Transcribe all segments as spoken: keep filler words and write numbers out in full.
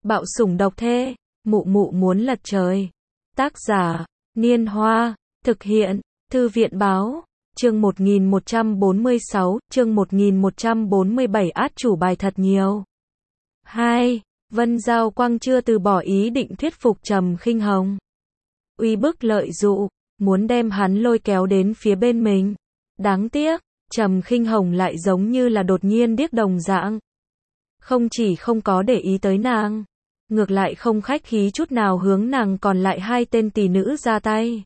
Bạo sủng độc thê, mụ mụ muốn lật trời. Tác giả, Niên Hoa, thực hiện, Thư viện báo, chương một nghìn một trăm bốn mươi sáu, chương một nghìn một trăm bốn mươi bảy át chủ bài thật nhiều. hai. Vân Giao Quang chưa từ bỏ ý định thuyết phục Trầm Khinh Hồng. Uy bức lợi dụ, muốn đem hắn lôi kéo đến phía bên mình. Đáng tiếc, Trầm Khinh Hồng lại giống như là đột nhiên điếc đồng dạng. Không chỉ không có để ý tới nàng, ngược lại không khách khí chút nào hướng nàng còn lại hai tên tỷ nữ ra tay.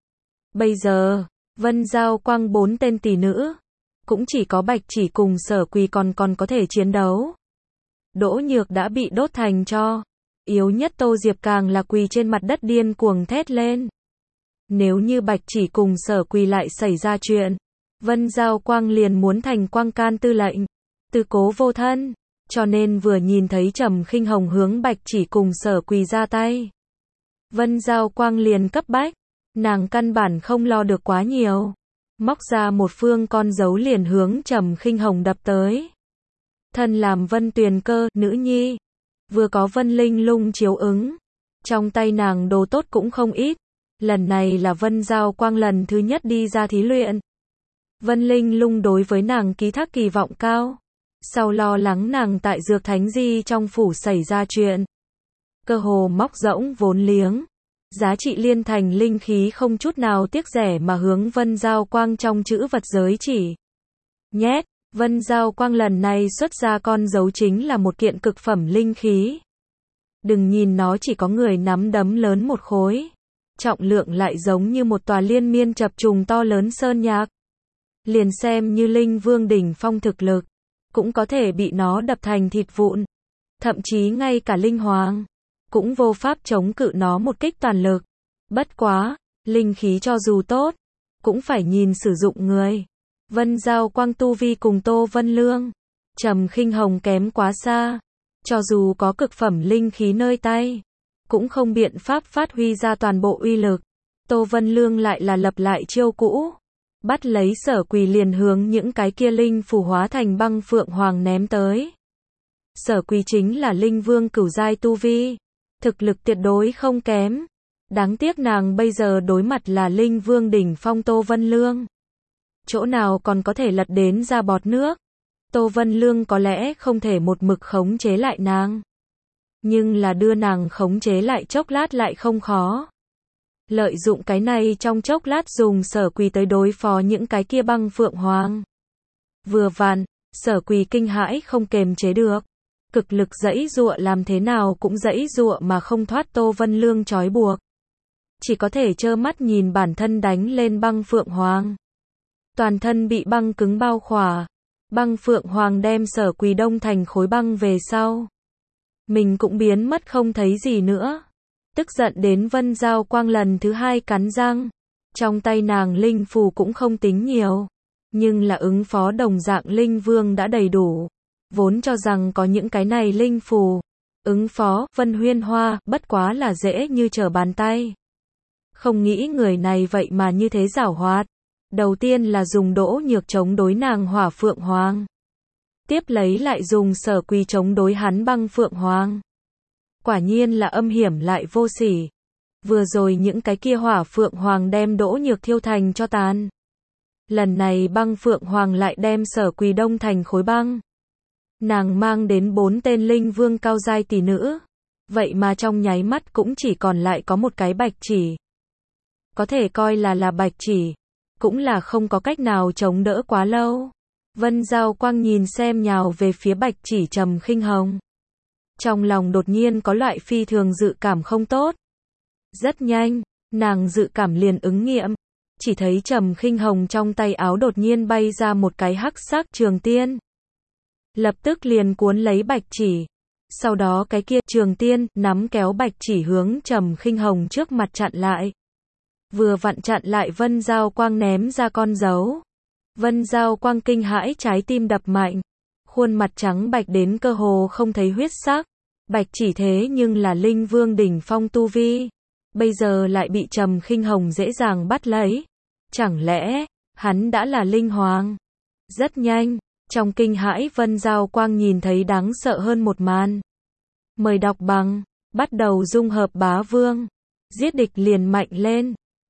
Bây giờ, Vân Giao Quang bốn tên tỷ nữ, cũng chỉ có Bạch Chỉ cùng Sở Quỳ còn còn có thể chiến đấu. Đỗ Nhược đã bị đốt thành tro, yếu nhất Tô Diệp càng là quỳ trên mặt đất điên cuồng thét lên. Nếu như Bạch Chỉ cùng Sở Quỳ lại xảy ra chuyện, Vân Giao Quang liền muốn thành Quang Can tư lệnh, tư cố vô thân, cho nên vừa nhìn thấy Trầm Khinh Hồng hướng Bạch Chỉ cùng Sở Quỳ ra tay, Vân Giao Quang liền cấp bách, nàng căn bản không lo được quá nhiều, móc ra một phương con dấu liền hướng Trầm Khinh Hồng đập tới. Thân làm Vân Tuyền Cơ, nữ nhi, vừa có Vân Linh Lung chiếu ứng, trong tay nàng đồ tốt cũng không ít, lần này là Vân Giao Quang lần thứ nhất đi ra thí luyện. Vân Linh Lung đối với nàng ký thác kỳ vọng cao, sau lo lắng nàng tại Dược Thánh Di trong phủ xảy ra chuyện, cơ hồ móc rỗng vốn liếng, giá trị liên thành linh khí không chút nào tiếc rẻ mà hướng Vân Giao Quang trong chữ vật giới chỉ nhét. Vân Giao Quang lần này xuất ra con dấu chính là một kiện cực phẩm linh khí. Đừng nhìn nó chỉ có người nắm đấm lớn một khối, trọng lượng lại giống như một tòa liên miên chập trùng to lớn sơn nhạc. Liền xem như linh vương đỉnh phong thực lực, cũng có thể bị nó đập thành thịt vụn. Thậm chí ngay cả linh hoàng, cũng vô pháp chống cự nó một kích toàn lực. Bất quá, linh khí cho dù tốt, cũng phải nhìn sử dụng người. Vân Giao Quang tu vi cùng Tô Vân Lương, Trầm Khinh Hồng kém quá xa. Cho dù có cực phẩm linh khí nơi tay, cũng không biện pháp phát huy ra toàn bộ uy lực. Tô Vân Lương lại là lập lại chiêu cũ, bắt lấy Sở Quỳ liền hướng những cái kia linh phù hóa thành băng phượng hoàng ném tới. Sở Quỳ chính là linh vương cửu giai tu vi, thực lực tuyệt đối không kém. Đáng tiếc nàng bây giờ đối mặt là linh vương đỉnh phong Tô Vân Lương, chỗ nào còn có thể lật đến ra bọt nước. Tô Vân Lương có lẽ không thể một mực khống chế lại nàng, nhưng là đưa nàng khống chế lại chốc lát lại không khó. Lợi dụng cái này trong chốc lát dùng Sở Quỳ tới đối phó những cái kia băng phượng hoàng. Vừa vặn, Sở Quỳ kinh hãi không kềm chế được, cực lực giãy giụa làm thế nào cũng giãy giụa mà không thoát Tô Vân Lương trói buộc. Chỉ có thể trơ mắt nhìn bản thân đánh lên băng phượng hoàng. Toàn thân bị băng cứng bao khỏa, băng phượng hoàng đem Sở Quỳ đông thành khối băng về sau, mình cũng biến mất không thấy gì nữa. Tức giận đến Vân Giao Quang lần thứ hai cắn răng, trong tay nàng linh phù cũng không tính nhiều, nhưng là ứng phó đồng dạng linh vương đã đầy đủ, vốn cho rằng có những cái này linh phù, ứng phó Vân Huyên Hoa bất quá là dễ như trở bàn tay. Không nghĩ người này vậy mà như thế giảo hoạt. Đầu tiên là dùng Đỗ Nhược chống đối nàng Hỏa Phượng Hoàng, tiếp lấy lại dùng Sở Quỳ chống đối hắn băng Phượng Hoàng. Quả nhiên là âm hiểm lại vô sỉ. Vừa rồi những cái kia Hỏa Phượng Hoàng đem Đỗ Nhược thiêu thành cho tàn, lần này băng Phượng Hoàng lại đem Sở Quỳ đông thành khối băng. Nàng mang đến bốn tên linh vương cao giai tỷ nữ, vậy mà trong nháy mắt cũng chỉ còn lại có một cái Bạch Chỉ. Có thể coi là là Bạch Chỉ, cũng là không có cách nào chống đỡ quá lâu. Vân Giao Quang nhìn xem nhào về phía Bạch Chỉ Trầm Khinh Hồng, trong lòng đột nhiên có loại phi thường dự cảm không tốt. Rất nhanh, nàng dự cảm liền ứng nghiệm, chỉ thấy Trầm Khinh Hồng trong tay áo đột nhiên bay ra một cái hắc sắc trường tiên, lập tức liền cuốn lấy Bạch Chỉ. Sau đó cái kia trường tiên nắm kéo Bạch Chỉ hướng Trầm Khinh Hồng trước mặt chặn lại. Vừa vặn chặn lại Vân Giao Quang ném ra con dấu. Vân Giao Quang kinh hãi trái tim đập mạnh, khuôn mặt trắng bạch đến cơ hồ không thấy huyết sắc. Bạch Chỉ thế nhưng là linh vương đỉnh phong tu vi, bây giờ lại bị Trầm Khinh Hồng dễ dàng bắt lấy. Chẳng lẽ, hắn đã là linh hoàng? Rất nhanh, trong kinh hãi Vân Giao Quang nhìn thấy đáng sợ hơn một màn. Mời đọc bằng. Bắt đầu dung hợp bá vương. Giết địch liền mạnh lên.